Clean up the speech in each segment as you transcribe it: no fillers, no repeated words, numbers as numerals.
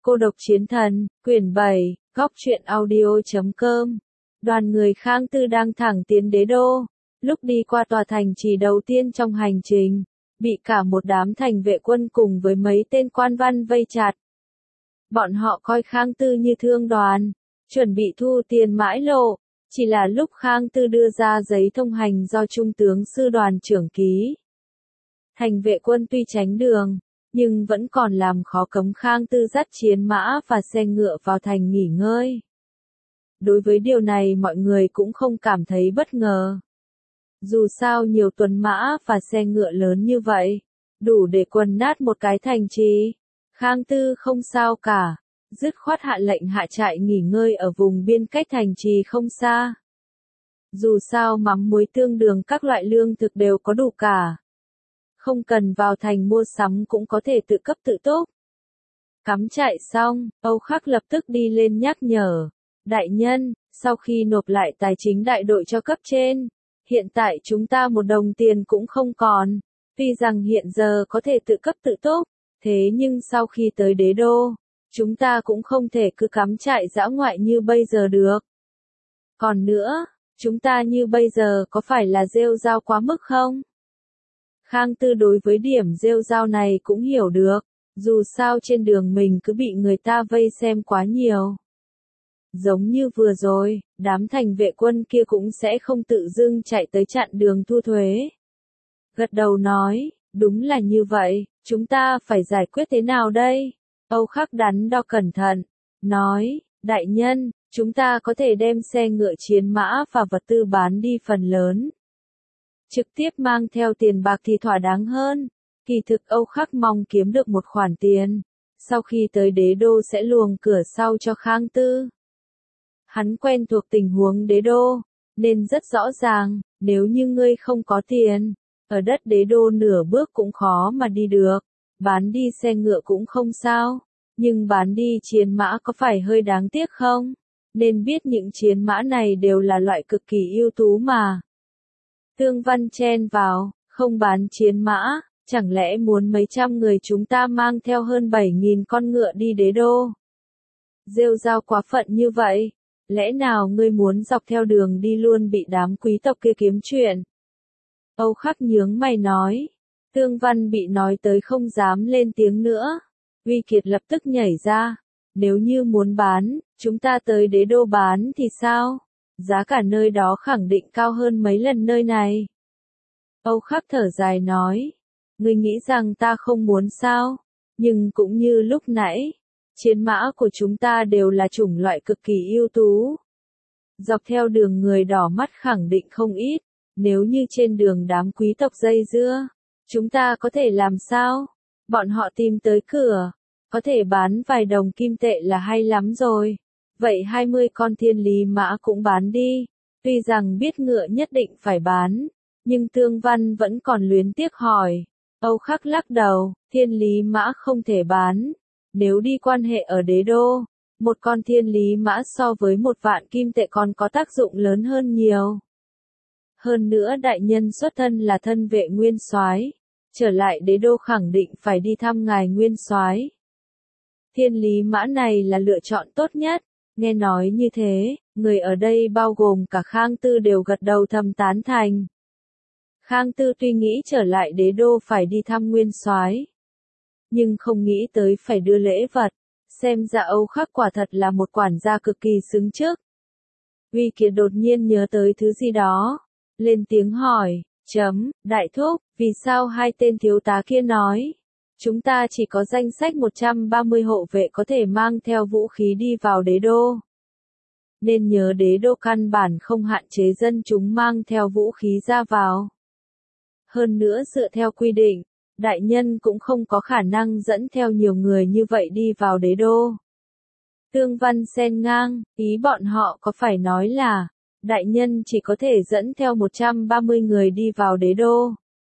Cô độc chiến thần, quyển 7, góc truyện audio.com. Đoàn người Khang Tư đang thẳng tiến đế đô. Lúc đi qua tòa thành trì đầu tiên trong hành trình, bị cả một đám thành vệ quân cùng với mấy tên quan văn vây chặt. Bọn họ coi Khang Tư như thương đoàn, chuẩn bị thu tiền mãi lộ. Chỉ là lúc Khang Tư đưa ra giấy thông hành do Trung tướng sư đoàn trưởng ký. Thành vệ quân tuy tránh đường, nhưng vẫn còn làm khó cấm Khang Tư dắt chiến mã và xe ngựa vào thành nghỉ ngơi. Đối với điều này mọi người cũng không cảm thấy bất ngờ. Dù sao nhiều tuần mã và xe ngựa lớn như vậy, đủ để quần nát một cái thành trì. Khang Tư không sao cả, dứt khoát hạ lệnh hạ trại nghỉ ngơi ở vùng biên cách thành trì không xa. Dù sao mắm muối tương đường các loại lương thực đều có đủ cả. Không cần vào thành mua sắm cũng có thể tự cấp tự túc. Cắm trại xong, Âu Khắc lập tức đi lên nhắc nhở. Đại nhân, sau khi nộp lại tài chính đại đội cho cấp trên, hiện tại chúng ta một đồng tiền cũng không còn. Tuy rằng hiện giờ có thể tự cấp tự túc, thế nhưng sau khi tới đế đô, chúng ta cũng không thể cứ cắm trại dã ngoại như bây giờ được. Còn nữa, chúng ta như bây giờ có phải là rêu rao quá mức không? Khang Tư đối với điểm rêu rao này cũng hiểu được, dù sao trên đường mình cứ bị người ta vây xem quá nhiều. Giống như vừa rồi, đám thành vệ quân kia cũng sẽ không tự dưng chạy tới chặn đường thu thuế. Gật đầu nói, đúng là như vậy, chúng ta phải giải quyết thế nào đây? Âu Khắc đắn đo cẩn thận, nói, đại nhân, chúng ta có thể đem xe ngựa chiến mã và vật tư bán đi phần lớn. Trực tiếp mang theo tiền bạc thì thỏa đáng hơn. Kỳ thực Âu Khắc mong kiếm được một khoản tiền, sau khi tới đế đô sẽ luồng cửa sau cho Khang Tư. Hắn quen thuộc tình huống đế đô, nên rất rõ ràng, nếu như ngươi không có tiền, ở đất đế đô nửa bước cũng khó mà đi được, bán đi xe ngựa cũng không sao, nhưng bán đi chiến mã có phải hơi đáng tiếc không? Nên biết những chiến mã này đều là loại cực kỳ ưu tú mà. Tương Văn chen vào, không bán chiến mã, chẳng lẽ muốn mấy trăm người chúng ta mang theo hơn 7.000 con ngựa đi đế đô? Rêu rao quá phận như vậy, lẽ nào ngươi muốn dọc theo đường đi luôn bị đám quý tộc kia kiếm chuyện? Âu Khắc nhướng mày nói, Tương Văn bị nói tới không dám lên tiếng nữa. Uy Kiệt lập tức nhảy ra, nếu như muốn bán, chúng ta tới đế đô bán thì sao? Giá cả nơi đó khẳng định cao hơn mấy lần nơi này. Âu Khắc thở dài nói, ngươi nghĩ rằng ta không muốn sao? Nhưng cũng như lúc nãy, chiến mã của chúng ta đều là chủng loại cực kỳ ưu tú. Dọc theo đường người đỏ mắt khẳng định không ít, nếu như trên đường đám quý tộc dây dưa, chúng ta có thể làm sao? Bọn họ tìm tới cửa, có thể bán vài đồng kim tệ là hay lắm rồi. Vậy 20 con thiên lý mã cũng bán đi, tuy rằng biết ngựa nhất định phải bán, nhưng Tương Văn vẫn còn luyến tiếc hỏi. Âu Khắc lắc đầu, thiên lý mã không thể bán, nếu đi quan hệ ở đế đô, một con thiên lý mã so với 1.000.000 kim tệ còn có tác dụng lớn hơn nhiều. Hơn nữa đại nhân xuất thân là thân vệ nguyên soái, trở lại đế đô khẳng định phải đi thăm ngài nguyên soái. Thiên lý mã này là lựa chọn tốt nhất. Nghe nói như thế, người ở đây bao gồm cả Khang Tư đều gật đầu thầm tán thành. Khang Tư tuy nghĩ trở lại đế đô phải đi thăm nguyên soái, nhưng không nghĩ tới phải đưa lễ vật, xem ra Âu Khắc quả thật là một quản gia cực kỳ xứng chức. Uy Kiệt đột nhiên nhớ tới thứ gì đó, lên tiếng hỏi, đại thúc, vì sao hai tên thiếu tá kia nói? Chúng ta chỉ có danh sách 130 hộ vệ có thể mang theo vũ khí đi vào đế đô. Nên nhớ đế đô căn bản không hạn chế dân chúng mang theo vũ khí ra vào. Hơn nữa dựa theo quy định, đại nhân cũng không có khả năng dẫn theo nhiều người như vậy đi vào đế đô. Tương Văn xen ngang, ý bọn họ có phải nói là, đại nhân chỉ có thể dẫn theo 130 người đi vào đế đô.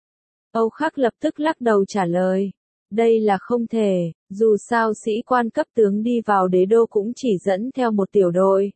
Âu Khắc lập tức lắc đầu trả lời. Đây là không thể, dù sao sĩ quan cấp tướng đi vào đế đô cũng chỉ dẫn theo một tiểu đội.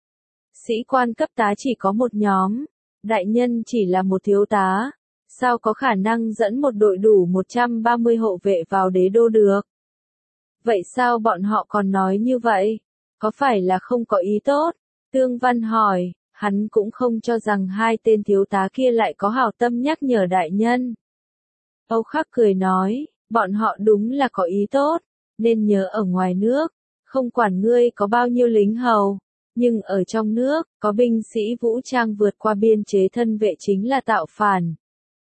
Sĩ quan cấp tá chỉ có một nhóm, đại nhân chỉ là một thiếu tá, sao có khả năng dẫn một đội đủ 130 hộ vệ vào đế đô được? Vậy sao bọn họ còn nói như vậy? Có phải là không có ý tốt? Tương Văn hỏi, hắn cũng không cho rằng hai tên thiếu tá kia lại có hảo tâm nhắc nhở đại nhân. Âu Khắc cười nói, bọn họ đúng là có ý tốt, nên nhớ ở ngoài nước, không quản ngươi có bao nhiêu lính hầu, nhưng ở trong nước, có binh sĩ vũ trang vượt qua biên chế thân vệ chính là tạo phản.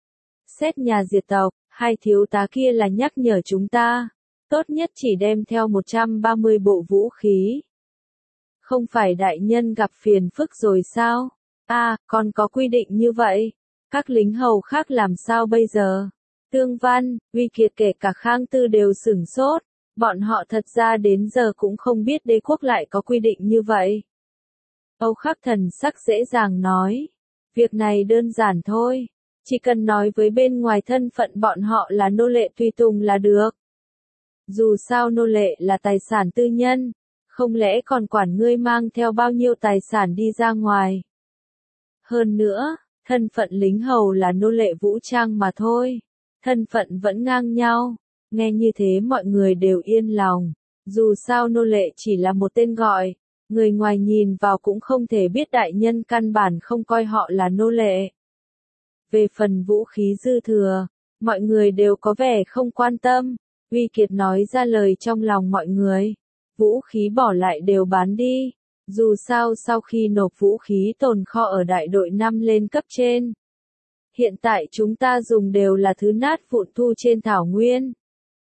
Xét nhà diệt tộc, hai thiếu tá kia là nhắc nhở chúng ta, tốt nhất chỉ đem theo 130 bộ vũ khí. Không phải đại nhân gặp phiền phức rồi sao? Còn có quy định như vậy. Các lính hầu khác làm sao bây giờ? Tương Văn, Uy Kiệt kể cả Khang Tư đều sửng sốt. Bọn họ thật ra đến giờ cũng không biết đế quốc lại có quy định như vậy. Âu Khắc thần sắc dễ dàng nói. Việc này đơn giản thôi. Chỉ cần nói với bên ngoài thân phận bọn họ là nô lệ tùy tùng là được. Dù sao nô lệ là tài sản tư nhân. Không lẽ còn quản ngươi mang theo bao nhiêu tài sản đi ra ngoài. Hơn nữa, thân phận lính hầu là nô lệ vũ trang mà thôi. Thân phận vẫn ngang nhau. Nghe như thế mọi người đều yên lòng. Dù sao nô lệ chỉ là một tên gọi. Người ngoài nhìn vào cũng không thể biết đại nhân căn bản không coi họ là nô lệ. Về phần vũ khí dư thừa, mọi người đều có vẻ không quan tâm. Uy Kiệt nói ra lời trong lòng mọi người. Vũ khí bỏ lại đều bán đi. Dù sao sau khi nộp vũ khí tồn kho ở đại đội 5 lên cấp trên. Hiện tại chúng ta dùng đều là thứ nát vụn thu trên thảo nguyên.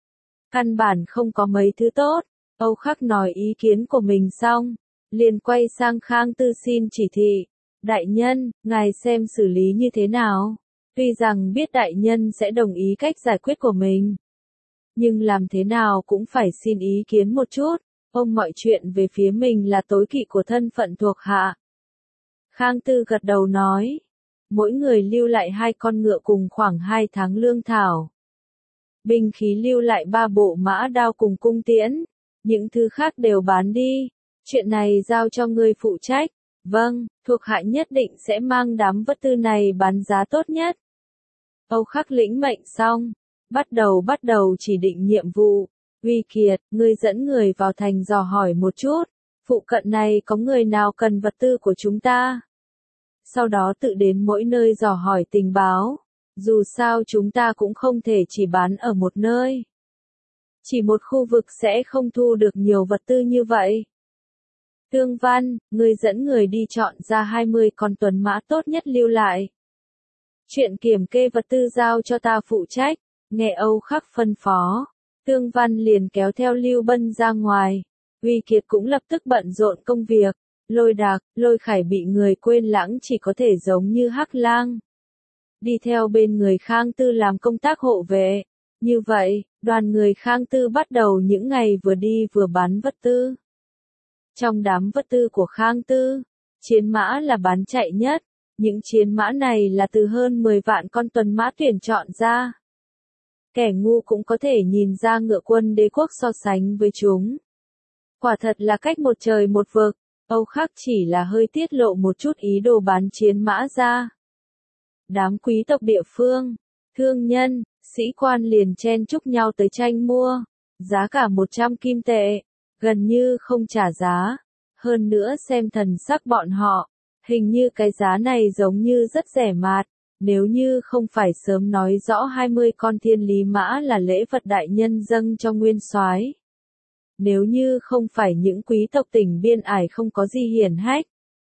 Căn bản không có mấy thứ tốt. Âu Khắc nói ý kiến của mình xong. Liền quay sang Khang Tư xin chỉ thị. Đại nhân, ngài xem xử lý như thế nào? Tuy rằng biết đại nhân sẽ đồng ý cách giải quyết của mình. Nhưng làm thế nào cũng phải xin ý kiến một chút. Ông mọi chuyện về phía mình là tối kỵ của thân phận thuộc hạ. Khang Tư gật đầu nói. Mỗi người lưu lại 2 con ngựa cùng khoảng 2 tháng lương thảo. Binh khí lưu lại 3 bộ mã đao cùng cung tiễn. Những thứ khác đều bán đi. Chuyện này giao cho ngươi phụ trách. Vâng, thuộc hạ nhất định sẽ mang đám vật tư này bán giá tốt nhất. Âu Khắc lĩnh mệnh xong. Bắt đầu chỉ định nhiệm vụ. Uy Kiệt, ngươi dẫn người vào thành dò hỏi một chút. Phụ cận này có người nào cần vật tư của chúng ta? Sau đó tự đến mỗi nơi dò hỏi tình báo. Dù sao chúng ta cũng không thể chỉ bán ở một nơi. Chỉ một khu vực sẽ không thu được nhiều vật tư như vậy. Tương Văn, ngươi dẫn người đi chọn ra 20 con tuần mã tốt nhất lưu lại. Chuyện kiểm kê vật tư giao cho ta phụ trách. Nghe Âu Khắc phân phó. Tương Văn liền kéo theo Lưu Bân ra ngoài. Uy Kiệt cũng lập tức bận rộn công việc. Lôi Đạc, Lôi Khải bị người quên lãng chỉ có thể giống như Hắc Lang. Đi theo bên người Khang Tư làm công tác hộ vệ. Như vậy, đoàn người Khang Tư bắt đầu những ngày vừa đi vừa bán vật tư. Trong đám vật tư của Khang Tư, chiến mã là bán chạy nhất. Những chiến mã này là từ hơn 10 vạn con tuần mã tuyển chọn ra. Kẻ ngu cũng có thể nhìn ra ngựa quân đế quốc so sánh với chúng. Quả thật là cách một trời một vực. Âu Khắc chỉ là hơi tiết lộ một chút ý đồ bán chiến mã ra. Đám quý tộc địa phương, thương nhân, sĩ quan liền chen chúc nhau tới tranh mua. Giá cả 100 kim tệ, gần như không trả giá. Hơn nữa xem thần sắc bọn họ, hình như cái giá này giống như rất rẻ mạt. Nếu như không phải sớm nói rõ 20 con thiên lý mã là lễ vật đại nhân dâng cho nguyên soái. Nếu như không phải những quý tộc tỉnh biên ải không có gì hiển hách.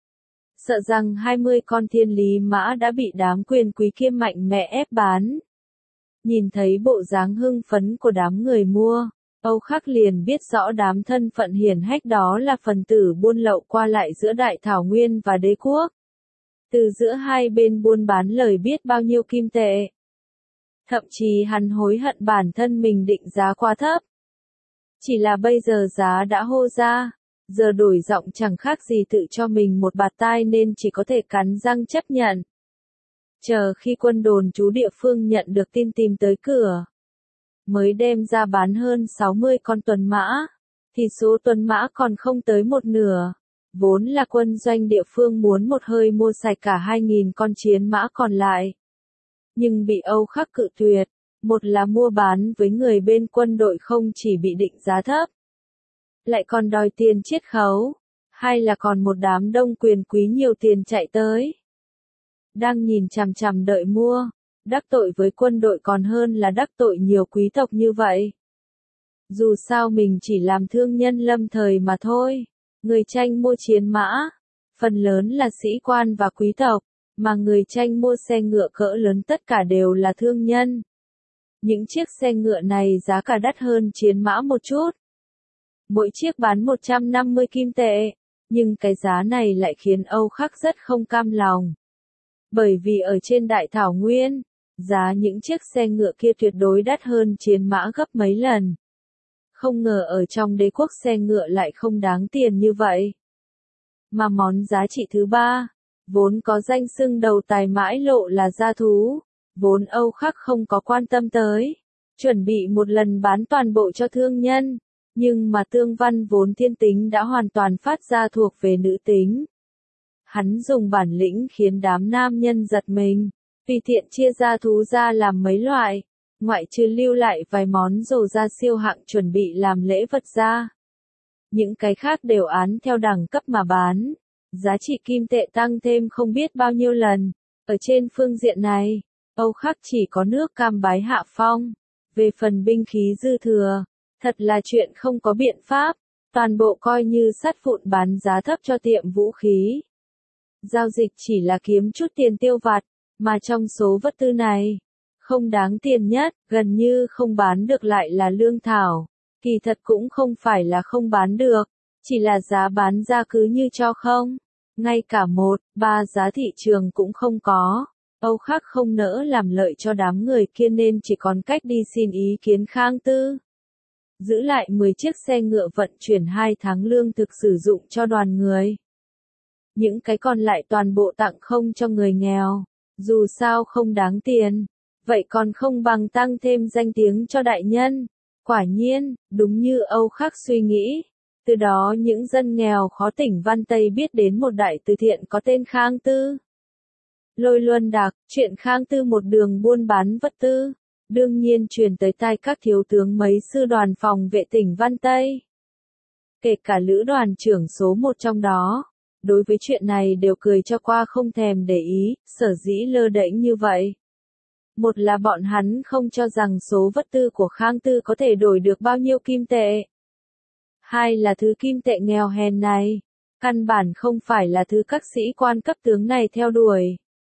Sợ rằng 20 con thiên lý mã đã bị đám quyền quý kia mạnh mẽ ép bán. Nhìn thấy bộ dáng hưng phấn của đám người mua, Âu Khắc liền biết rõ đám thân phận hiển hách đó là phần tử buôn lậu qua lại giữa Đại Thảo Nguyên và đế quốc. Từ giữa hai bên buôn bán lời biết bao nhiêu kim tệ. Thậm chí hắn hối hận bản thân mình định giá quá thấp. Chỉ là bây giờ giá đã hô ra, giờ đổi giọng chẳng khác gì tự cho mình một bạt tai nên chỉ có thể cắn răng chấp nhận. Chờ khi quân đồn trú địa phương nhận được tin tìm tới cửa, mới đem ra bán hơn 60 con tuần mã, thì số tuần mã còn không tới một nửa. Vốn là quân doanh địa phương muốn một hơi mua sạch cả 2.000 con chiến mã còn lại. Nhưng bị Âu Khắc cự tuyệt, một là mua bán với người bên quân đội không chỉ bị định giá thấp, lại còn đòi tiền chiết khấu, hay là còn một đám đông quyền quý nhiều tiền chạy tới. Đang nhìn chằm chằm đợi mua, đắc tội với quân đội còn hơn là đắc tội nhiều quý tộc như vậy. Dù sao mình chỉ làm thương nhân lâm thời mà thôi, người tranh mua chiến mã, phần lớn là sĩ quan và quý tộc, mà người tranh mua xe ngựa cỡ lớn tất cả đều là thương nhân. Những chiếc xe ngựa này giá cả đắt hơn chiến mã một chút. Mỗi chiếc bán 150 kim tệ, nhưng cái giá này lại khiến Âu Khắc rất không cam lòng. Bởi vì ở trên Đại Thảo Nguyên, giá những chiếc xe ngựa kia tuyệt đối đắt hơn chiến mã gấp mấy lần. Không ngờ ở trong đế quốc xe ngựa lại không đáng tiền như vậy. Mà món giá trị thứ ba, vốn có danh xưng đầu tài mãi lộ là gia thú, vốn Âu Khắc không có quan tâm tới, chuẩn bị một lần bán toàn bộ cho thương nhân, nhưng mà Tương Văn vốn thiên tính đã hoàn toàn phát ra thuộc về nữ tính. Hắn dùng bản lĩnh khiến đám nam nhân giật mình, tùy tiện chia gia thú ra làm mấy loại, ngoại trừ lưu lại vài món đồ gia siêu hạng chuẩn bị làm lễ vật ra. Những cái khác đều án theo đẳng cấp mà bán, giá trị kim tệ tăng thêm không biết bao nhiêu lần. Ở trên phương diện này, Âu Khắc chỉ có nước cam bái hạ phong. Về phần binh khí dư thừa, thật là chuyện không có biện pháp, toàn bộ coi như sắt vụn bán giá thấp cho tiệm vũ khí. Giao dịch chỉ là kiếm chút tiền tiêu vặt, mà trong số vật tư này, không đáng tiền nhất, gần như không bán được lại là lương thảo. Kỳ thật cũng không phải là không bán được, chỉ là giá bán ra cứ như cho không. Ngay cả 1/3 giá thị trường cũng không có. Âu Khắc không nỡ làm lợi cho đám người kia nên chỉ còn cách đi xin ý kiến Khang Tư. Giữ lại 10 chiếc xe ngựa vận chuyển 2 tháng lương thực sử dụng cho đoàn người. Những cái còn lại toàn bộ tặng không cho người nghèo. Dù sao không đáng tiền, vậy còn không bằng tăng thêm danh tiếng cho đại nhân. Quả nhiên, đúng như Âu Khắc suy nghĩ. Từ đó những dân nghèo khó tỉnh Văn Tây biết đến một đại từ thiện có tên Khang Tư. Lôi Luân Đạc, chuyện Khang Tư một đường buôn bán vật tư, đương nhiên truyền tới tai các thiếu tướng mấy sư đoàn phòng vệ tỉnh Văn Tây. Kể cả lữ đoàn trưởng số 1 trong đó, đối với chuyện này đều cười cho qua không thèm để ý, sở dĩ lơ đễnh như vậy. Một là bọn hắn không cho rằng số vật tư của Khang Tư có thể đổi được bao nhiêu kim tệ. Hai là thứ kim tệ nghèo hèn này, căn bản không phải là thứ các sĩ quan cấp tướng này theo đuổi.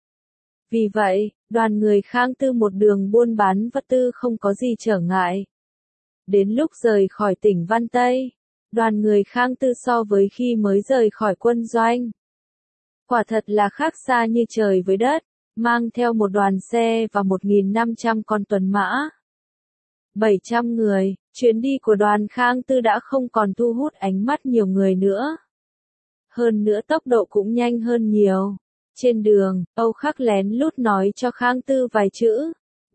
Vì vậy, đoàn người Khang Tư một đường buôn bán vật tư không có gì trở ngại. Đến lúc rời khỏi tỉnh Văn Tây, đoàn người Khang Tư so với khi mới rời khỏi quân doanh, quả thật là khác xa như trời với đất, mang theo một đoàn xe và 1.500 con tuần mã. 700 người, chuyến đi của đoàn Khang Tư đã không còn thu hút ánh mắt nhiều người nữa. Hơn nữa tốc độ cũng nhanh hơn nhiều. Trên đường, Âu Khắc lén lút nói cho Khang Tư vài chữ.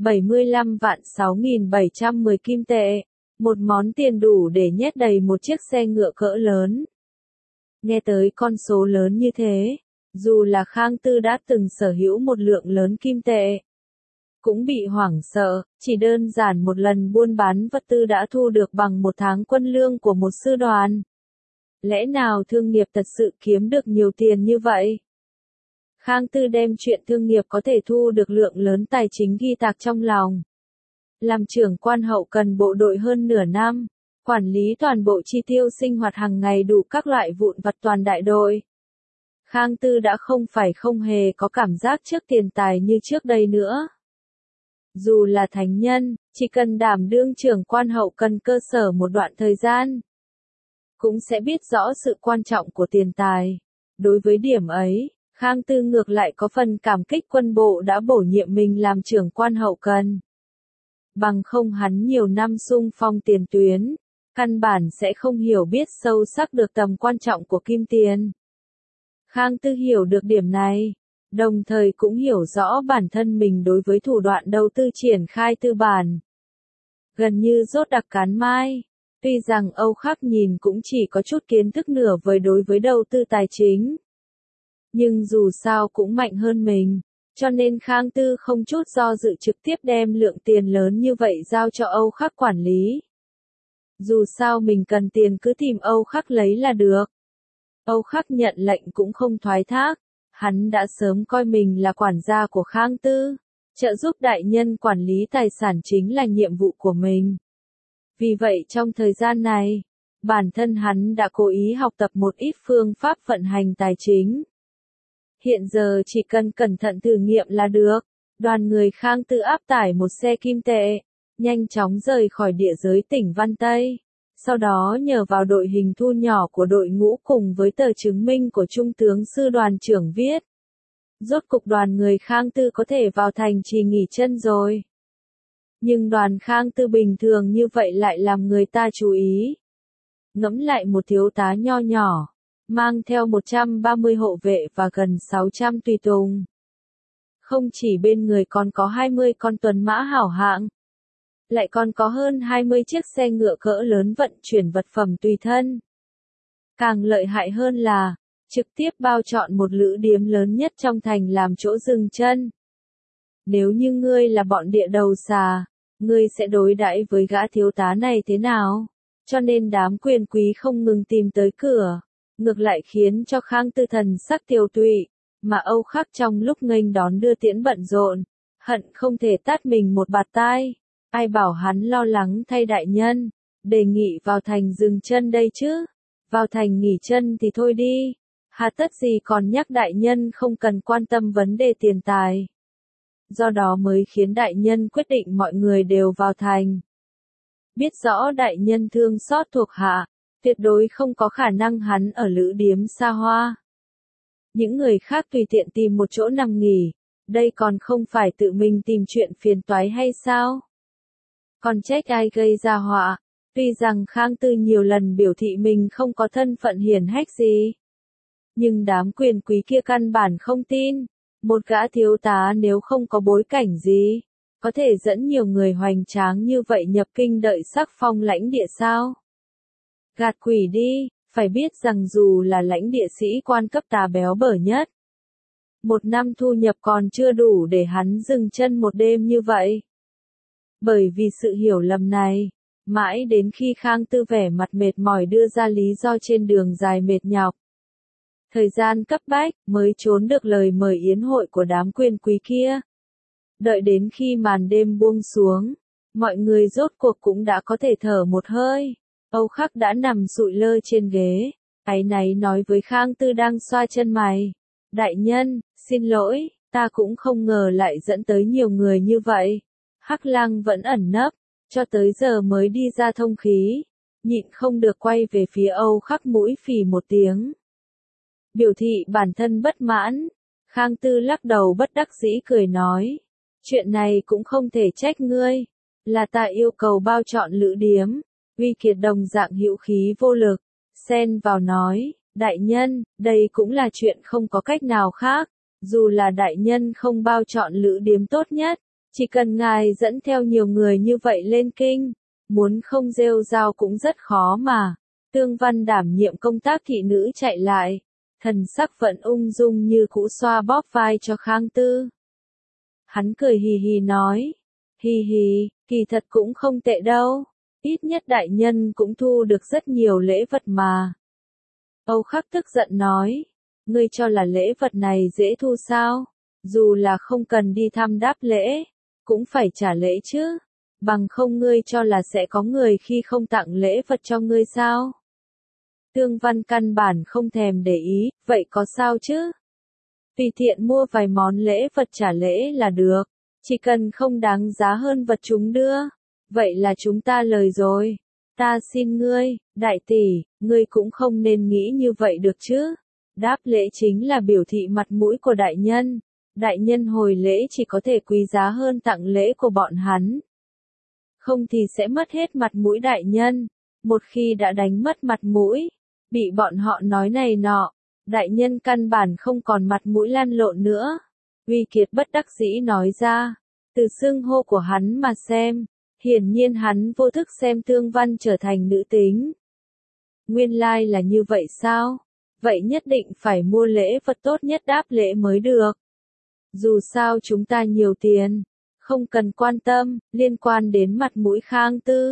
75.6.710 kim tệ. Một món tiền đủ để nhét đầy một chiếc xe ngựa cỡ lớn. Nghe tới con số lớn như thế, dù là Khang Tư đã từng sở hữu một lượng lớn kim tệ, cũng bị hoảng sợ, chỉ đơn giản một lần buôn bán vật tư đã thu được bằng một tháng quân lương của một sư đoàn. Lẽ nào thương nghiệp thật sự kiếm được nhiều tiền như vậy? Khang Tư đem chuyện thương nghiệp có thể thu được lượng lớn tài chính ghi tạc trong lòng. Làm trưởng quan hậu cần bộ đội hơn nửa năm, quản lý toàn bộ chi tiêu sinh hoạt hàng ngày đủ các loại vụn vặt toàn đại đội. Khang Tư đã không phải không hề có cảm giác trước tiền tài như trước đây nữa. Dù là thánh nhân, chỉ cần đảm đương trưởng quan hậu cần cơ sở một đoạn thời gian, cũng sẽ biết rõ sự quan trọng của tiền tài. Đối với điểm ấy, Khang Tư ngược lại có phần cảm kích quân bộ đã bổ nhiệm mình làm trưởng quan hậu cần. Bằng không hắn nhiều năm xung phong tiền tuyến, căn bản sẽ không hiểu biết sâu sắc được tầm quan trọng của kim tiền. Khang Tư hiểu được điểm này, đồng thời cũng hiểu rõ bản thân mình đối với thủ đoạn đầu tư triển khai tư bản. Gần như rốt đặc cán mai, tuy rằng Âu Khắc nhìn cũng chỉ có chút kiến thức nửa vời đối với đầu tư tài chính. Nhưng dù sao cũng mạnh hơn mình, cho nên Khang Tư không chút do dự trực tiếp đem lượng tiền lớn như vậy giao cho Âu Khắc quản lý. Dù sao mình cần tiền cứ tìm Âu Khắc lấy là được. Âu Khắc nhận lệnh cũng không thoái thác. Hắn đã sớm coi mình là quản gia của Khang Tư. Trợ giúp đại nhân quản lý tài sản chính là nhiệm vụ của mình. Vì vậy trong thời gian này, bản thân hắn đã cố ý học tập một ít phương pháp vận hành tài chính. Hiện giờ chỉ cần cẩn thận thử nghiệm là được. Đoàn người Khang Tư áp tải một xe kim tệ, nhanh chóng rời khỏi địa giới tỉnh Văn Tây. Sau đó nhờ vào đội hình thu nhỏ của đội ngũ cùng với tờ chứng minh của Trung tướng sư đoàn trưởng viết. Rốt cục đoàn người Khang Tư có thể vào thành trì nghỉ chân rồi. Nhưng đoàn Khang Tư bình thường như vậy lại làm người ta chú ý. Ngẫm lại một thiếu tá nho nhỏ, mang theo 130 hộ vệ và gần 600 tùy tùng. Không chỉ bên người còn có 20 con tuần mã hảo hạng, lại còn có hơn 20 chiếc xe ngựa cỡ lớn vận chuyển vật phẩm tùy thân. Càng lợi hại hơn là, trực tiếp bao chọn một lữ điếm lớn nhất trong thành làm chỗ dừng chân. Nếu như ngươi là bọn địa đầu xà, ngươi sẽ đối đãi với gã thiếu tá này thế nào? Cho nên đám quyền quý không ngừng tìm tới cửa, ngược lại khiến cho Khang Tư thần sắc tiều tụy, mà Âu Khắc trong lúc nghênh đón đưa tiễn bận rộn, hận không thể tát mình một bạt tai. Ai bảo hắn lo lắng thay đại nhân, đề nghị vào thành dừng chân đây chứ? Vào thành nghỉ chân thì thôi đi, hà tất gì còn nhắc đại nhân không cần quan tâm vấn đề tiền tài. Do đó mới khiến đại nhân quyết định mọi người đều vào thành. Biết rõ đại nhân thương xót thuộc hạ, tuyệt đối không có khả năng hắn ở lữ điếm xa hoa. Những người khác tùy tiện tìm một chỗ nằm nghỉ, đây còn không phải tự mình tìm chuyện phiền toái hay sao? Còn trách ai gây ra họa, tuy rằng Khang Tư nhiều lần biểu thị mình không có thân phận hiển hách gì. Nhưng đám quyền quý kia căn bản không tin, một gã thiếu tá nếu không có bối cảnh gì, có thể dẫn nhiều người hoành tráng như vậy nhập kinh đợi sắc phong lãnh địa sao? Gạt quỷ đi, phải biết rằng dù là lãnh địa sĩ quan cấp tá béo bở nhất, một năm thu nhập còn chưa đủ để hắn dừng chân một đêm như vậy. Bởi vì sự hiểu lầm này, mãi đến khi Khang Tư vẻ mặt mệt mỏi đưa ra lý do trên đường dài mệt nhọc. Thời gian cấp bách mới trốn được lời mời yến hội của đám quyền quý kia. Đợi đến khi màn đêm buông xuống, mọi người rốt cuộc cũng đã có thể thở một hơi. Âu Khắc đã nằm sụi lơ trên ghế, áy náy nói với Khang Tư đang xoa chân mày. Đại nhân, xin lỗi, ta cũng không ngờ lại dẫn tới nhiều người như vậy. Hắc Lang vẫn ẩn nấp, cho tới giờ mới đi ra thông khí, nhịn không được quay về phía Âu Khắc mũi phì một tiếng. Biểu thị bản thân bất mãn, Khang Tư lắc đầu bất đắc dĩ cười nói. Chuyện này cũng không thể trách ngươi, là ta yêu cầu bao chọn lữ điếm. Uy Kiệt đồng dạng hữu khí vô lực, xen vào nói, đại nhân, đây cũng là chuyện không có cách nào khác, dù là đại nhân không bao chọn lữ điếm tốt nhất, chỉ cần ngài dẫn theo nhiều người như vậy lên kinh, muốn không rêu rao cũng rất khó mà. Tương Văn đảm nhiệm công tác thị nữ chạy lại, thần sắc vẫn ung dung như cũ xoa bóp vai cho Khang Tư. Hắn cười hì hì nói, hì hì, kỳ thật cũng không tệ đâu, ít nhất đại nhân cũng thu được rất nhiều lễ vật mà. Âu Khắc tức giận nói, ngươi cho là lễ vật này dễ thu sao, dù là không cần đi thăm đáp lễ, cũng phải trả lễ chứ, bằng không ngươi cho là sẽ có người khi không tặng lễ vật cho ngươi sao? Tương Văn căn bản không thèm để ý, vậy có sao chứ? Tùy tiện mua vài món lễ vật trả lễ là được, chỉ cần không đáng giá hơn vật chúng đưa. Vậy là chúng ta lời rồi. Ta xin ngươi, đại tỷ, ngươi cũng không nên nghĩ như vậy được chứ. Đáp lễ chính là biểu thị mặt mũi của đại nhân. Đại nhân hồi lễ chỉ có thể quý giá hơn tặng lễ của bọn hắn. Không thì sẽ mất hết mặt mũi đại nhân. Một khi đã đánh mất mặt mũi, bị bọn họ nói này nọ, đại nhân căn bản không còn mặt mũi lăn lộn nữa. Uy Kiệt bất đắc dĩ nói ra, từ xưng hô của hắn mà xem, hiển nhiên hắn vô thức xem Tương Văn trở thành nữ tính. Nguyên lai là như vậy sao? Vậy nhất định phải mua lễ vật tốt nhất đáp lễ mới được. Dù sao chúng ta nhiều tiền, không cần quan tâm, liên quan đến mặt mũi Khang Tư.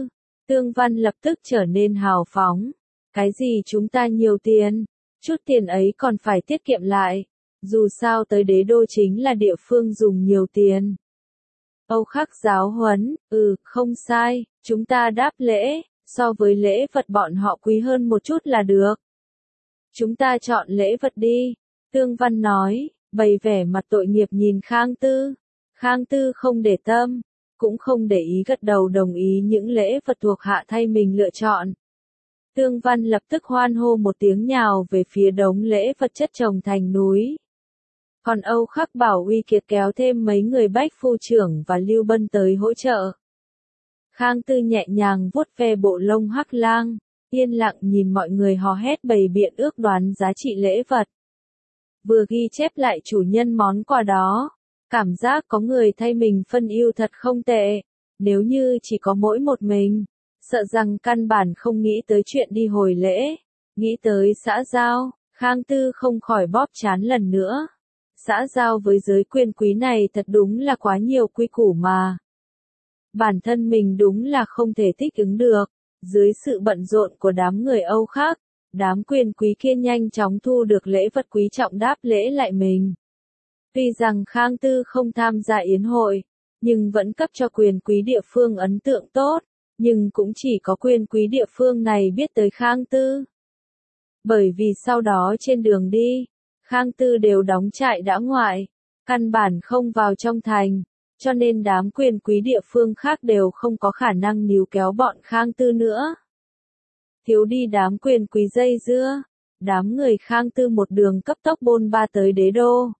Tương Văn lập tức trở nên hào phóng. Cái gì chúng ta nhiều tiền, chút tiền ấy còn phải tiết kiệm lại. Dù sao tới đế đô chính là địa phương dùng nhiều tiền. Âu Khắc giáo huấn, không sai, chúng ta đáp lễ, so với lễ vật bọn họ quý hơn một chút là được. Chúng ta chọn lễ vật đi, Tương Văn nói, bày vẻ mặt tội nghiệp nhìn Khang Tư. Khang Tư không để tâm, cũng không để ý gật đầu đồng ý những lễ vật thuộc hạ thay mình lựa chọn. Tương Văn lập tức hoan hô một tiếng nhào về phía đống lễ vật chất chồng thành núi. Còn Âu Khắc bảo Uy Kiệt kéo thêm mấy người Bách Phu trưởng và Lưu Bân tới hỗ trợ. Khang Tư nhẹ nhàng vuốt ve bộ lông hắc lang, yên lặng nhìn mọi người hò hét bày biện ước đoán giá trị lễ vật. Vừa ghi chép lại chủ nhân món quà đó, cảm giác có người thay mình phân ưu thật không tệ. Nếu như chỉ có mỗi một mình, sợ rằng căn bản không nghĩ tới chuyện đi hồi lễ. Nghĩ tới xã giao, Khang Tư không khỏi bóp trán lần nữa. Xã giao với giới quyền quý này thật đúng là quá nhiều quy củ mà. Bản thân mình đúng là không thể thích ứng được. Dưới sự bận rộn của đám người Âu Khắc, đám quyền quý kia nhanh chóng thu được lễ vật quý trọng đáp lễ lại mình. Tuy rằng Khang Tư không tham gia yến hội, nhưng vẫn cấp cho quyền quý địa phương ấn tượng tốt, nhưng cũng chỉ có quyền quý địa phương này biết tới Khang Tư. Bởi vì sau đó trên đường đi, Khang Tư đều đóng trại dã ngoại, căn bản không vào trong thành, cho nên đám quyền quý địa phương khác đều không có khả năng níu kéo bọn Khang Tư nữa. Thiếu đi đám quyền quý dây dưa, đám người Khang Tư một đường cấp tốc bôn ba tới đế đô.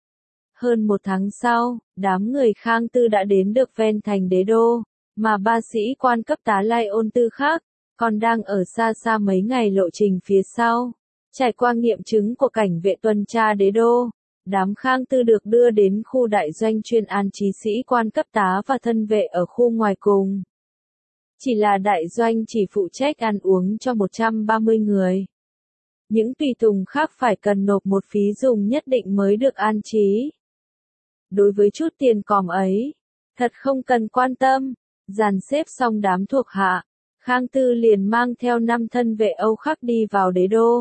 Hơn một tháng sau, đám người Khang Tư đã đến được ven thành đế đô, mà ba sĩ quan cấp tá Lai Ôn Tư khác, còn đang ở xa xa mấy ngày lộ trình phía sau. Trải qua nghiệm chứng của cảnh vệ tuần tra đế đô, đám Khang Tư được đưa đến khu đại doanh chuyên an trí sĩ quan cấp tá và thân vệ ở khu ngoài cùng. Chỉ là đại doanh chỉ phụ trách ăn uống cho 130 người. Những tùy tùng khác phải cần nộp một phí dùng nhất định mới được an trí. Đối với chút tiền còm ấy, thật không cần quan tâm, dàn xếp xong đám thuộc hạ, Khang Tư liền mang theo 5 thân vệ Âu Khắc đi vào đế đô.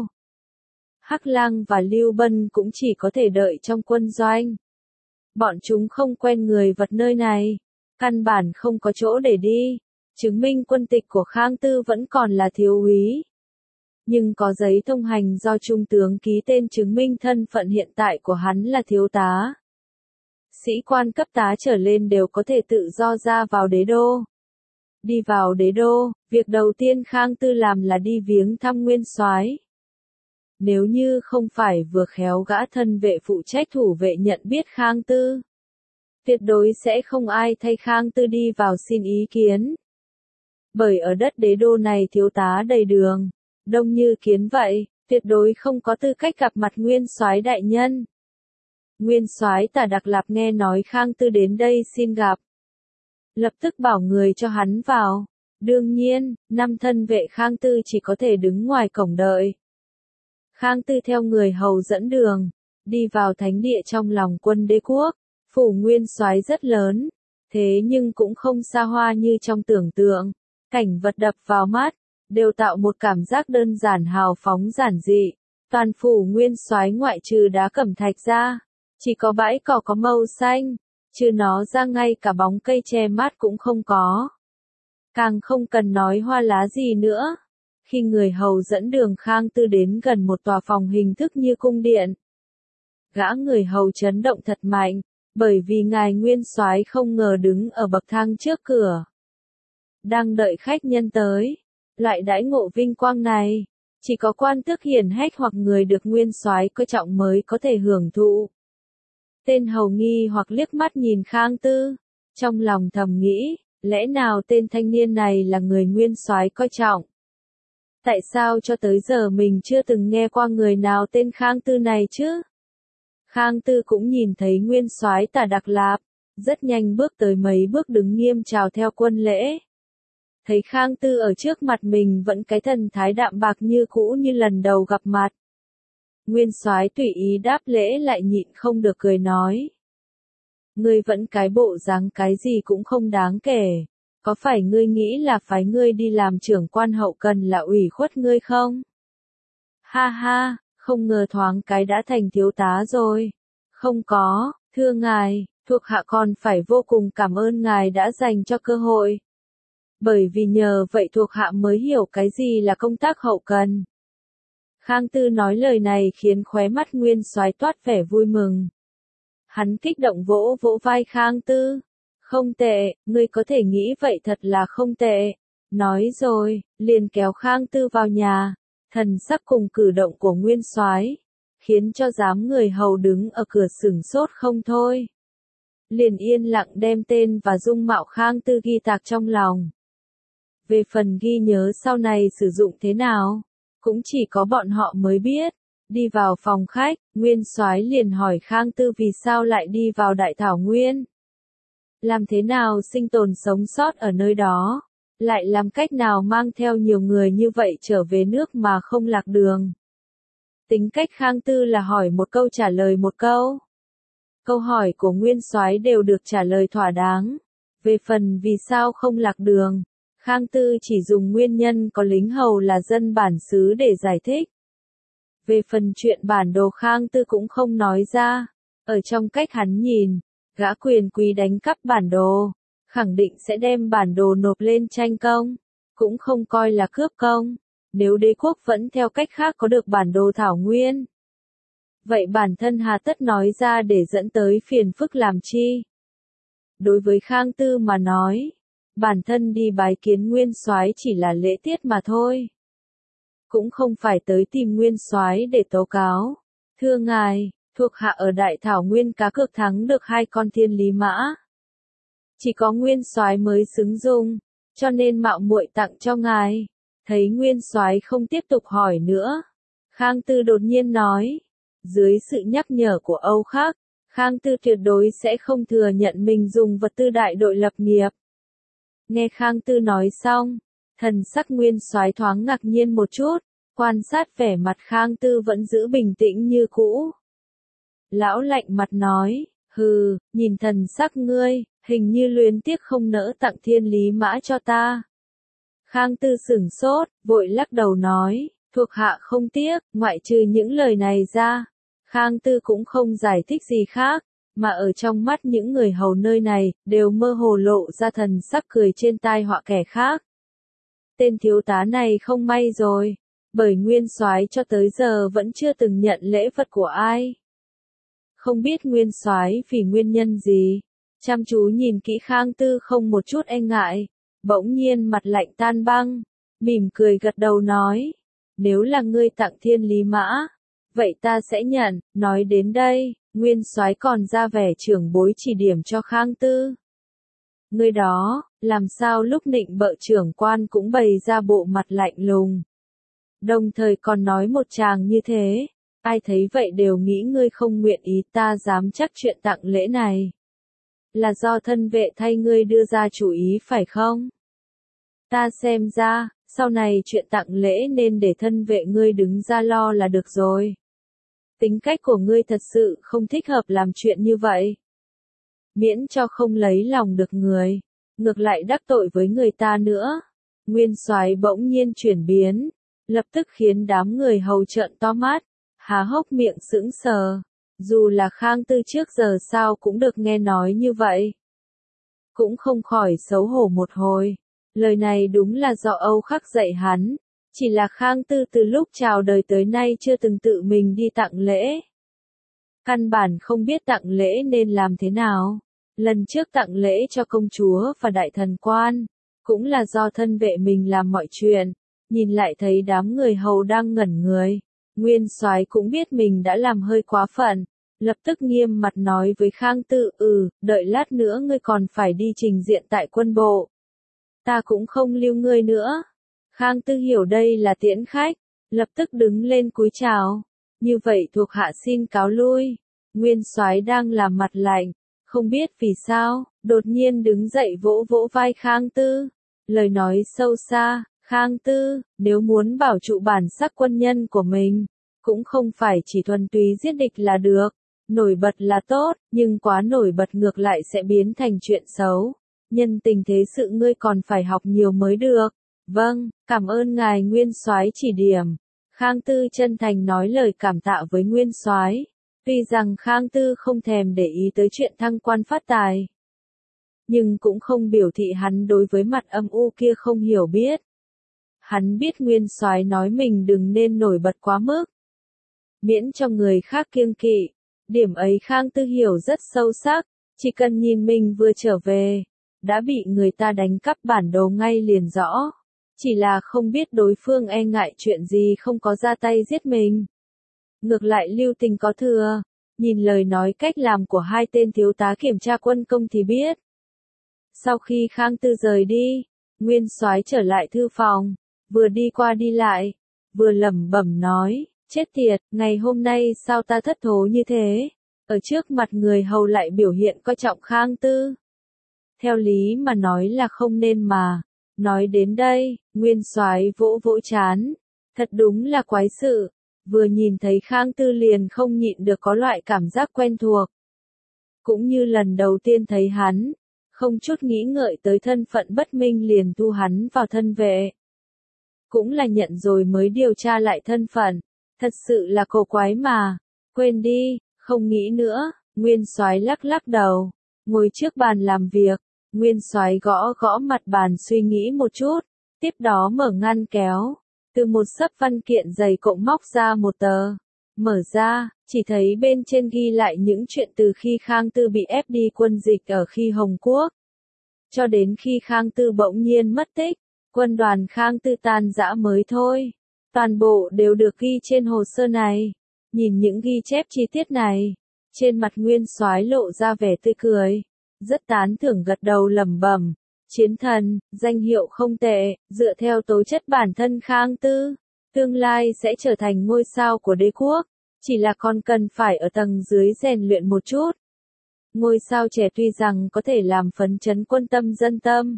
Hắc Lang và Lưu Bân cũng chỉ có thể đợi trong quân doanh. Bọn chúng không quen người vật nơi này, căn bản không có chỗ để đi, chứng minh quân tịch của Khang Tư vẫn còn là thiếu úy. Nhưng có giấy thông hành do trung tướng ký tên chứng minh thân phận hiện tại của hắn là thiếu tá. Sĩ quan cấp tá trở lên đều có thể tự do ra vào đế đô. Đi vào đế đô, việc đầu tiên Khang Tư làm là đi viếng thăm Nguyên Soái. Nếu như không phải vừa khéo gã thân vệ phụ trách thủ vệ nhận biết Khang Tư, tuyệt đối sẽ không ai thay Khang Tư đi vào xin ý kiến. Bởi ở đất đế đô này thiếu tá đầy đường, đông như kiến vậy, tuyệt đối không có tư cách gặp mặt Nguyên Soái đại nhân. Nguyên Soái Tả Đặc Lạp nghe nói Khang Tư đến đây xin gặp, lập tức bảo người cho hắn vào. Đương nhiên, 5 thân vệ Khang Tư chỉ có thể đứng ngoài cổng đợi. Khang Tư theo người hầu dẫn đường, đi vào thánh địa trong lòng quân đế quốc. Phủ Nguyên Soái rất lớn, thế nhưng cũng không xa hoa như trong tưởng tượng. Cảnh vật đập vào mắt, đều tạo một cảm giác đơn giản hào phóng giản dị. Toàn phủ Nguyên Soái ngoại trừ đá cẩm thạch ra, chỉ có bãi cỏ có màu xanh, chứ nó ra ngay cả bóng cây che mát cũng không có. Càng không cần nói hoa lá gì nữa. Khi người hầu dẫn đường Khang Tư đến gần một tòa phòng hình thức như cung điện, gã người hầu chấn động thật mạnh, bởi vì ngài Nguyên Soái không ngờ đứng ở bậc thang trước cửa, đang đợi khách nhân tới. Loại đãi ngộ vinh quang này, chỉ có quan tước hiển hách hoặc người được Nguyên Soái coi trọng mới có thể hưởng thụ. Tên hầu nghi hoặc liếc mắt nhìn Khang Tư, trong lòng thầm nghĩ, lẽ nào tên thanh niên này là người Nguyên Soái coi trọng? Tại sao cho tới giờ mình chưa từng nghe qua người nào tên Khang Tư này chứ? Khang Tư cũng nhìn thấy Nguyên Soái Tả Đặc Lạp, rất nhanh bước tới mấy bước đứng nghiêm chào theo quân lễ. Thấy Khang Tư ở trước mặt mình vẫn cái thần thái đạm bạc như cũ như lần đầu gặp mặt. Nguyên Soái tùy ý đáp lễ lại nhịn không được cười nói. Ngươi vẫn cái bộ dáng cái gì cũng không đáng kể, có phải ngươi nghĩ là phái ngươi đi làm trưởng quan hậu cần là ủy khuất ngươi không? Ha ha, không ngờ thoáng cái đã thành thiếu tá rồi. Không có, thưa ngài, thuộc hạ còn phải vô cùng cảm ơn ngài đã dành cho cơ hội. Bởi vì nhờ vậy thuộc hạ mới hiểu cái gì là công tác hậu cần. Khang Tư nói lời này khiến khóe mắt Nguyên Soái toát vẻ vui mừng. Hắn kích động vỗ vỗ vai Khang Tư. Không tệ, ngươi có thể nghĩ vậy thật là không tệ. Nói rồi, liền kéo Khang Tư vào nhà. Thần sắc cùng cử động của Nguyên Soái khiến cho đám người hầu đứng ở cửa sửng sốt không thôi. Liền yên lặng đem tên và dung mạo Khang Tư ghi tạc trong lòng. Về phần ghi nhớ sau này sử dụng thế nào, cũng chỉ có bọn họ mới biết. Đi vào phòng khách, Nguyên Soái liền hỏi Khang Tư vì sao lại đi vào Đại Thảo Nguyên. Làm thế nào sinh tồn sống sót ở nơi đó, lại làm cách nào mang theo nhiều người như vậy trở về nước mà không lạc đường. Tính cách Khang Tư là hỏi một câu trả lời một câu. Câu hỏi của Nguyên Soái đều được trả lời thỏa đáng. Về phần vì sao không lạc đường, Khang Tư chỉ dùng nguyên nhân có lính hầu là dân bản xứ để giải thích. Về phần chuyện bản đồ Khang Tư cũng không nói ra. Ở trong cách hắn nhìn, gã quyền quý đánh cắp bản đồ, khẳng định sẽ đem bản đồ nộp lên tranh công, cũng không coi là cướp công. Nếu đế quốc vẫn theo cách khác có được bản đồ Thảo Nguyên, vậy bản thân hà tất nói ra để dẫn tới phiền phức làm chi? Đối với Khang Tư mà nói, bản thân đi bái kiến Nguyên Soái chỉ là lễ tiết mà thôi. Cũng không phải tới tìm Nguyên Soái để tố cáo. Thưa ngài, thuộc hạ ở Đại Thảo Nguyên cá cược thắng được 2 con thiên lý mã. Chỉ có Nguyên Soái mới xứng dùng, cho nên mạo muội tặng cho ngài. Thấy Nguyên Soái không tiếp tục hỏi nữa, Khang Tư đột nhiên nói, dưới sự nhắc nhở của Âu Khắc, Khang Tư tuyệt đối sẽ không thừa nhận mình dùng vật tư đại đội lập nghiệp. Nghe Khang Tư nói xong, thần sắc Nguyên Soái thoáng ngạc nhiên một chút, quan sát vẻ mặt Khang Tư vẫn giữ bình tĩnh như cũ. Lão lạnh mặt nói, hừ, nhìn thần sắc ngươi, hình như luyến tiếc không nỡ tặng thiên lý mã cho ta. Khang Tư sửng sốt, vội lắc đầu nói, thuộc hạ không tiếc, ngoại trừ những lời này ra. Khang Tư cũng không giải thích gì khác, mà ở trong mắt những người hầu nơi này, đều mơ hồ lộ ra thần sắc cười trên tai họa kẻ khác. Tên thiếu tá này không may rồi, bởi Nguyên Soái cho tới giờ vẫn chưa từng nhận lễ vật của ai. Không biết Nguyên Soái vì nguyên nhân gì, chăm chú nhìn kỹ Khang Tư không một chút e ngại, bỗng nhiên mặt lạnh tan băng, mỉm cười gật đầu nói, nếu là ngươi tặng thiên lý mã, vậy ta sẽ nhận. Nói đến đây, Nguyên Soái còn ra vẻ trưởng bối chỉ điểm cho Khang Tư. Ngươi đó, làm sao lúc nịnh bợ trưởng quan cũng bày ra bộ mặt lạnh lùng. Đồng thời còn nói một tràng như thế, ai thấy vậy đều nghĩ ngươi không nguyện ý. Ta dám chắc chuyện tặng lễ này là do thân vệ thay ngươi đưa ra chủ ý phải không? Ta xem ra, sau này chuyện tặng lễ nên để thân vệ ngươi đứng ra lo là được rồi. Tính cách của ngươi thật sự không thích hợp làm chuyện như vậy. Miễn cho không lấy lòng được người, ngược lại đắc tội với người ta nữa. Nguyên Soái bỗng nhiên chuyển biến, lập tức khiến đám người hầu trợn to mắt, há hốc miệng sững sờ. Dù là Khang Tư trước giờ sao cũng được nghe nói như vậy, cũng không khỏi xấu hổ một hồi. Lời này đúng là do Âu Khắc dạy hắn, chỉ là Khang Tư từ lúc chào đời tới nay chưa từng tự mình đi tặng lễ. Căn bản không biết tặng lễ nên làm thế nào. Lần trước tặng lễ cho công chúa và đại thần quan, cũng là do thân vệ mình làm mọi chuyện. Nhìn lại thấy đám người hầu đang ngẩn người, Nguyên Soái cũng biết mình đã làm hơi quá phận, lập tức nghiêm mặt nói với Khang Tư, đợi lát nữa ngươi còn phải đi trình diện tại quân bộ. Ta cũng không lưu ngươi nữa. Khang Tư hiểu đây là tiễn khách, lập tức đứng lên cúi chào. Như vậy thuộc hạ xin cáo lui. Nguyên Soái đang làm mặt lạnh, không biết vì sao, đột nhiên đứng dậy vỗ vỗ vai Khang Tư. Lời nói sâu xa, Khang Tư, nếu muốn bảo trụ bản sắc quân nhân của mình, cũng không phải chỉ thuần túy giết địch là được. Nổi bật là tốt, nhưng quá nổi bật ngược lại sẽ biến thành chuyện xấu. Nhân tình thế sự ngươi còn phải học nhiều mới được. Vâng, cảm ơn ngài nguyên soái chỉ điểm. Khang Tư chân thành nói lời cảm tạ với nguyên soái. Tuy rằng Khang Tư không thèm để ý tới chuyện thăng quan phát tài, nhưng cũng không biểu thị hắn đối với mặt âm u kia không hiểu biết. Hắn biết nguyên soái nói mình đừng nên nổi bật quá mức, miễn cho người khác kiêng kỵ. Điểm ấy Khang Tư hiểu rất sâu sắc, chỉ cần nhìn mình vừa trở về, đã bị người ta đánh cắp bản đồ ngay liền rõ. Chỉ là không biết đối phương e ngại chuyện gì không có ra tay giết mình. Ngược lại lưu tình có thừa, nhìn lời nói cách làm của hai tên thiếu tá kiểm tra quân công thì biết. Sau khi Khang Tư rời đi, nguyên soái trở lại thư phòng, vừa đi qua đi lại, vừa lẩm bẩm nói, chết tiệt, ngày hôm nay sao ta thất thố như thế, ở trước mặt người hầu lại biểu hiện coi trọng Khang Tư. Theo lý mà nói là không nên mà. Nói đến đây, nguyên soái vỗ vỗ trán, thật đúng là quái sự, vừa nhìn thấy Khang Tư liền không nhịn được có loại cảm giác quen thuộc. Cũng như lần đầu tiên thấy hắn, không chút nghĩ ngợi tới thân phận bất minh liền thu hắn vào thân vệ. Cũng là nhận rồi mới điều tra lại thân phận, thật sự là cổ quái mà, quên đi, không nghĩ nữa, nguyên soái lắc lắc đầu, ngồi trước bàn làm việc. Nguyên soái gõ gõ mặt bàn suy nghĩ một chút, tiếp đó mở ngăn kéo, từ một xấp văn kiện dày cộm móc ra một tờ. Mở ra, chỉ thấy bên trên ghi lại những chuyện từ khi Khang Tư bị ép đi quân dịch ở khi Hồng Quốc, cho đến khi Khang Tư bỗng nhiên mất tích, quân đoàn Khang Tư tan rã mới thôi. Toàn bộ đều được ghi trên hồ sơ này. Nhìn những ghi chép chi tiết này, trên mặt nguyên soái lộ ra vẻ tươi cười. Rất tán thưởng gật đầu lẩm bẩm, chiến thần, danh hiệu không tệ, dựa theo tố chất bản thân Khang Tư, tương lai sẽ trở thành ngôi sao của đế quốc, chỉ là còn cần phải ở tầng dưới rèn luyện một chút. Ngôi sao trẻ tuy rằng có thể làm phấn chấn quân tâm dân tâm,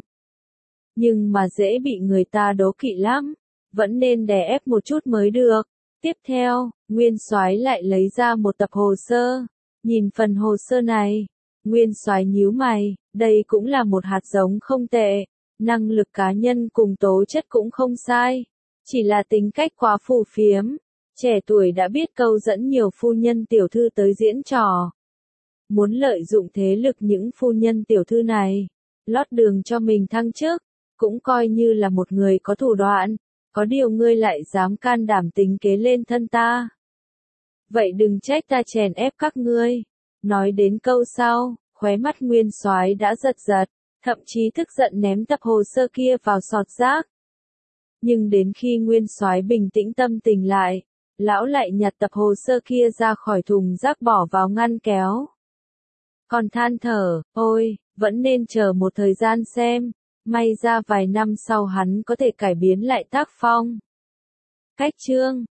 nhưng mà dễ bị người ta đố kỵ lắm, vẫn nên đè ép một chút mới được. Tiếp theo, nguyên soái lại lấy ra một tập hồ sơ, nhìn phần hồ sơ này. Nguyên soái nhíu mày, đây cũng là một hạt giống không tệ, năng lực cá nhân cùng tố chất cũng không sai, chỉ là tính cách quá phù phiếm, trẻ tuổi đã biết câu dẫn nhiều phu nhân tiểu thư tới diễn trò. Muốn lợi dụng thế lực những phu nhân tiểu thư này, lót đường cho mình thăng chức, cũng coi như là một người có thủ đoạn, có điều ngươi lại dám can đảm tính kế lên thân ta. Vậy đừng trách ta chèn ép các ngươi. Nói đến câu sau, khóe mắt nguyên soái đã giật giật, thậm chí tức giận ném tập hồ sơ kia vào sọt rác. Nhưng đến khi nguyên soái bình tĩnh tâm tình lại, lão lại nhặt tập hồ sơ kia ra khỏi thùng rác bỏ vào ngăn kéo. Còn than thở, ôi, vẫn nên chờ một thời gian xem, may ra vài năm sau hắn có thể cải biến lại tác phong. Cách chương